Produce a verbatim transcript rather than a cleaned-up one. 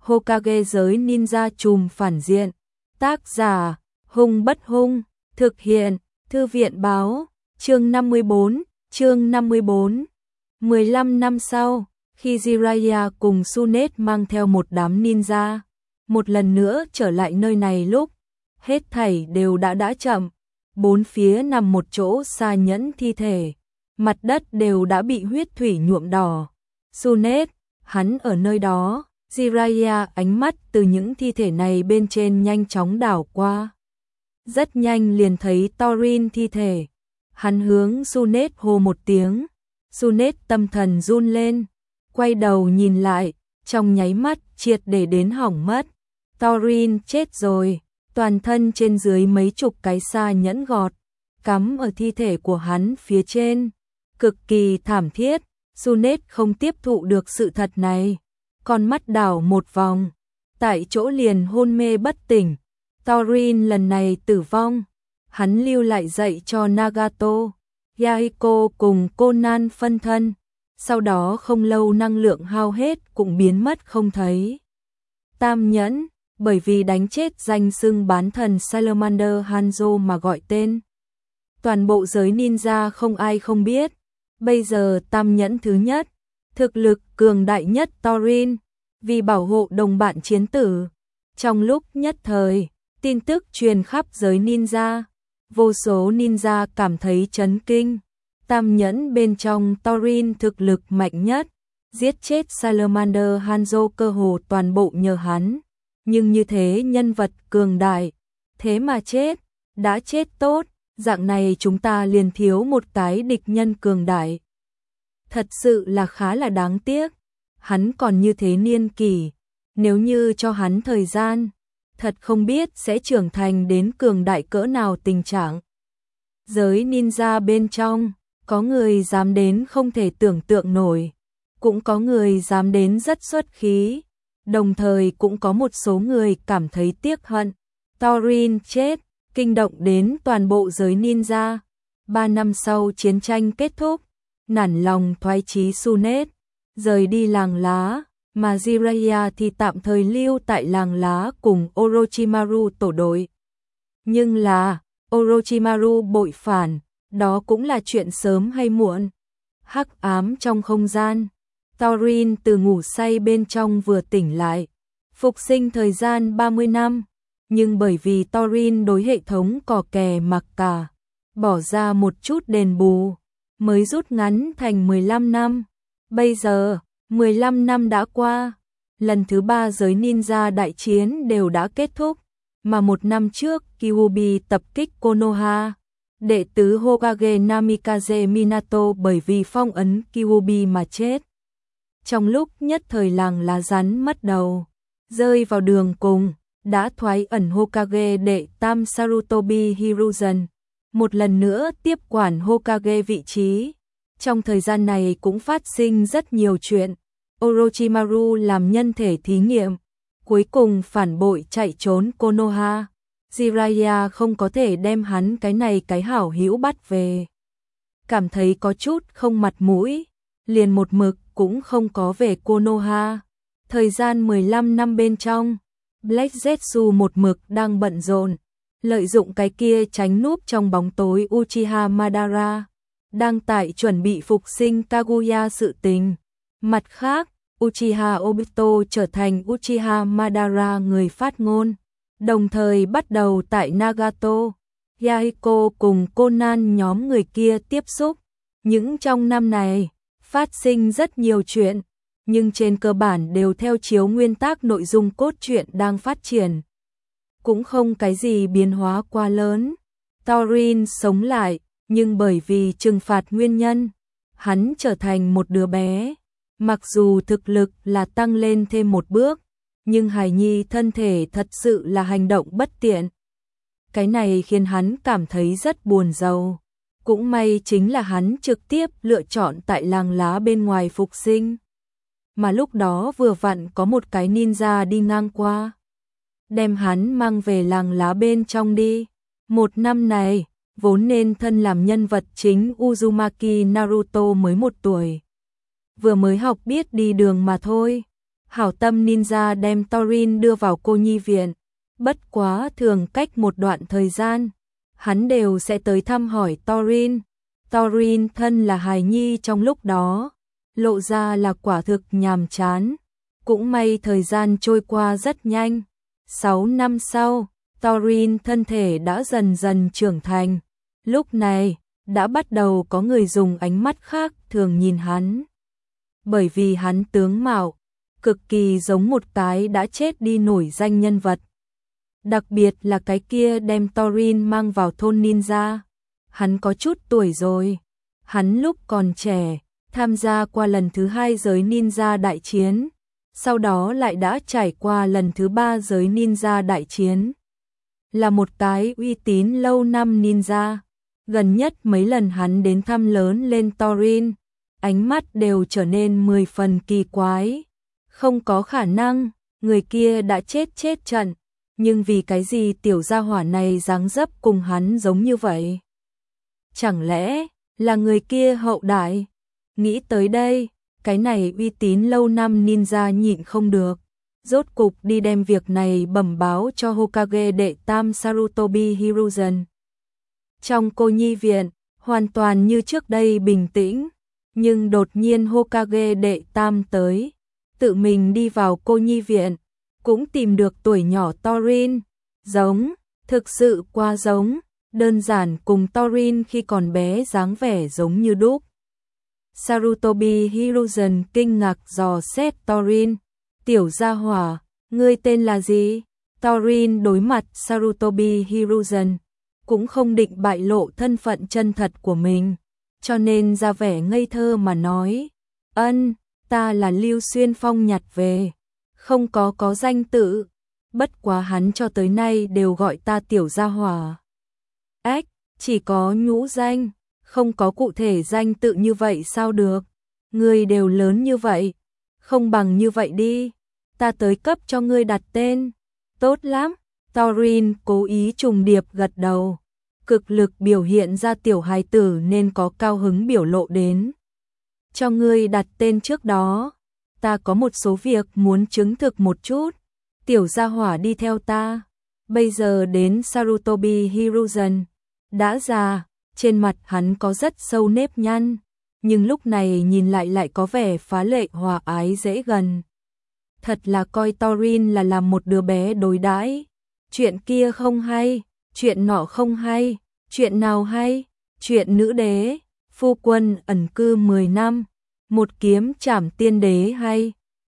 Hokage giới ninja trùm phản diện. Tác giả, Hung Bất Hung, thực hiện, Thư viện báo, chương năm mươi bốn, chương năm mươi bốn. mười lăm năm sau, khi Jiraiya cùng Tsunade mang theo một đám ninja, một lần nữa trở lại nơi này lúc, hết thảy đều đã đã chậm, bốn phía nằm một chỗ xa nhẫn thi thể, mặt đất đều đã bị huyết thủy nhuộm đỏ. Tsunade, hắn ở nơi đó. Jiraiya ánh mắt từ những thi thể này bên trên nhanh chóng đảo qua. Rất nhanh liền thấy Thorin thi thể. Hắn hướng Tsunade hô một tiếng. Tsunade tâm thần run lên, quay đầu nhìn lại, trong nháy mắt triệt để đến hỏng mất. Thorin chết rồi, toàn thân trên dưới mấy chục cái sa nhẫn gọt, cắm ở thi thể của hắn phía trên. Cực kỳ thảm thiết, Tsunade không tiếp thụ được sự thật này. Con mắt đảo một vòng, tại chỗ liền hôn mê bất tỉnh. Thorin lần này tử vong, hắn lưu lại dạy cho Nagato, Yahiko cùng Conan phân thân, sau đó không lâu năng lượng hao hết cũng biến mất không thấy. Tam nhẫn, bởi vì đánh chết danh xưng bán thần Salamander Hanzo mà gọi tên. Toàn bộ giới ninja không ai không biết, bây giờ tam nhẫn thứ nhất, thực lực cường đại nhất Thorin, vì bảo hộ đồng bạn chiến tử. Trong lúc nhất thời, tin tức truyền khắp giới ninja, vô số ninja cảm thấy chấn kinh. Tam nhẫn bên trong Thorin thực lực mạnh nhất, giết chết Salamander Hanzo cơ hồ toàn bộ nhờ hắn. Nhưng như thế nhân vật cường đại, thế mà chết, đã chết tốt, dạng này chúng ta liền thiếu một cái địch nhân cường đại. Thật sự là khá là đáng tiếc, hắn còn như thế niên kỷ, nếu như cho hắn thời gian, thật không biết sẽ trưởng thành đến cường đại cỡ nào tình trạng. Giới ninja bên trong, có người dám đến không thể tưởng tượng nổi, cũng có người dám đến rất xuất khí, đồng thời cũng có một số người cảm thấy tiếc hận. Thorin chết, kinh động đến toàn bộ giới ninja. Ba năm sau chiến tranh kết thúc, nản lòng thoái chí Tsunade rời đi làng lá, mà Jiraiya thì tạm thời lưu tại làng lá cùng Orochimaru tổ đội. Nhưng là, Orochimaru bội phản, đó cũng là chuyện sớm hay muộn. Hắc ám trong không gian, Thorin từ ngủ say bên trong vừa tỉnh lại, phục sinh thời gian ba mươi năm, nhưng bởi vì Thorin đối hệ thống cò kè mặc cả, bỏ ra một chút đền bù, mới rút ngắn thành mười lăm năm. Bây giờ, mười lăm năm đã qua, lần thứ ba giới ninja đại chiến đều đã kết thúc, mà một năm trước Kyuubi tập kích Konoha, đệ tứ Hokage Namikaze Minato bởi vì phong ấn Kyuubi mà chết. Trong lúc nhất thời làng lá rắn mất đầu, rơi vào đường cùng, đã thoái ẩn Hokage đệ tam Sarutobi Hiruzen, một lần nữa tiếp quản Hokage vị trí. Trong thời gian này cũng phát sinh rất nhiều chuyện. Orochimaru làm nhân thể thí nghiệm, cuối cùng phản bội chạy trốn Konoha. Jiraiya không có thể đem hắn cái này cái hảo hữu bắt về. Cảm thấy có chút không mặt mũi, liền một mực cũng không có về Konoha. Thời gian mười lăm năm bên trong, Black Zetsu một mực đang bận rộn, lợi dụng cái kia tránh núp trong bóng tối Uchiha Madara, đang tại chuẩn bị phục sinh Kaguya sự tình. Mặt khác, Uchiha Obito trở thành Uchiha Madara người phát ngôn, đồng thời bắt đầu tại Nagato, Yahiko cùng Conan nhóm người kia tiếp xúc. Những trong năm này, phát sinh rất nhiều chuyện, nhưng trên cơ bản đều theo chiếu nguyên tắc nội dung cốt truyện đang phát triển. Cũng không cái gì biến hóa quá lớn. Thorin sống lại, nhưng bởi vì trừng phạt nguyên nhân, hắn trở thành một đứa bé. Mặc dù thực lực là tăng lên thêm một bước, nhưng hài nhi thân thể thật sự là hành động bất tiện. Cái này khiến hắn cảm thấy rất buồn rầu. Cũng may chính là hắn trực tiếp lựa chọn tại làng lá bên ngoài phục sinh. Mà lúc đó vừa vặn có một cái ninja đi ngang qua, đem hắn mang về làng lá bên trong đi. Một năm này, vốn nên thân làm nhân vật chính Uzumaki Naruto mới một tuổi. Vừa mới học biết đi đường mà thôi. Hảo tâm ninja đem Thorin đưa vào cô nhi viện, bất quá thường cách một đoạn thời gian, hắn đều sẽ tới thăm hỏi Thorin. Thorin thân là hài nhi trong lúc đó, lộ ra là quả thực nhàm chán. Cũng may thời gian trôi qua rất nhanh. Sáu năm sau, Thorin thân thể đã dần dần trưởng thành. Lúc này, đã bắt đầu có người dùng ánh mắt khác thường nhìn hắn. Bởi vì hắn tướng mạo, cực kỳ giống một cái đã chết đi nổi danh nhân vật. Đặc biệt là cái kia đem Thorin mang vào thôn ninja. Hắn có chút tuổi rồi. Hắn lúc còn trẻ, tham gia qua lần thứ hai giới ninja đại chiến. Sau đó lại đã trải qua lần thứ ba giới ninja đại chiến. Là một cái uy tín lâu năm ninja. Gần nhất mấy lần hắn đến thăm lớn lên Thorin, ánh mắt đều trở nên mười phần kỳ quái. Không có khả năng, người kia đã chết chết trận, nhưng vì cái gì tiểu gia hỏa này dáng dấp cùng hắn giống như vậy? Chẳng lẽ là người kia hậu đại? Nghĩ tới đây, cái này uy tín lâu năm ninja nhịn không được, rốt cục đi đem việc này bẩm báo cho Hokage đệ tam Sarutobi Hiruzen. Trong cô nhi viện, hoàn toàn như trước đây bình tĩnh, nhưng đột nhiên Hokage đệ tam tới, tự mình đi vào cô nhi viện, cũng tìm được tuổi nhỏ Thorin, giống, thực sự quá giống, đơn giản cùng Thorin khi còn bé dáng vẻ giống như đúc. Sarutobi Hiruzen kinh ngạc dò xét Thorin, tiểu gia hỏa, ngươi tên là gì? Thorin đối mặt Sarutobi Hiruzen, cũng không định bại lộ thân phận chân thật của mình, cho nên ra vẻ ngây thơ mà nói, ân, ta là Lưu Xuyên Phong nhặt về, không có có danh tự, bất quá hắn cho tới nay đều gọi ta tiểu gia hỏa. Ách, chỉ có nhũ danh, không có cụ thể danh tự như vậy sao được, ngươi đều lớn như vậy, không bằng như vậy đi, ta tới cấp cho ngươi đặt tên, tốt lắm. Thorin cố ý trùng điệp gật đầu, cực lực biểu hiện ra tiểu hài tử nên có cao hứng biểu lộ đến. Cho ngươi đặt tên trước đó, ta có một số việc muốn chứng thực một chút, tiểu gia hỏa đi theo ta. Bây giờ đến Sarutobi Hiruzen, đã già, trên mặt hắn có rất sâu nếp nhăn, nhưng lúc này nhìn lại lại có vẻ phá lệ hòa ái dễ gần. Thật là coi Thorin là làm một đứa bé đối đãi. Chuyện kia không hay, chuyện nọ không hay, chuyện nào hay, chuyện nữ đế, phu quân ẩn cư mười năm, một kiếm trảm tiên đế hay,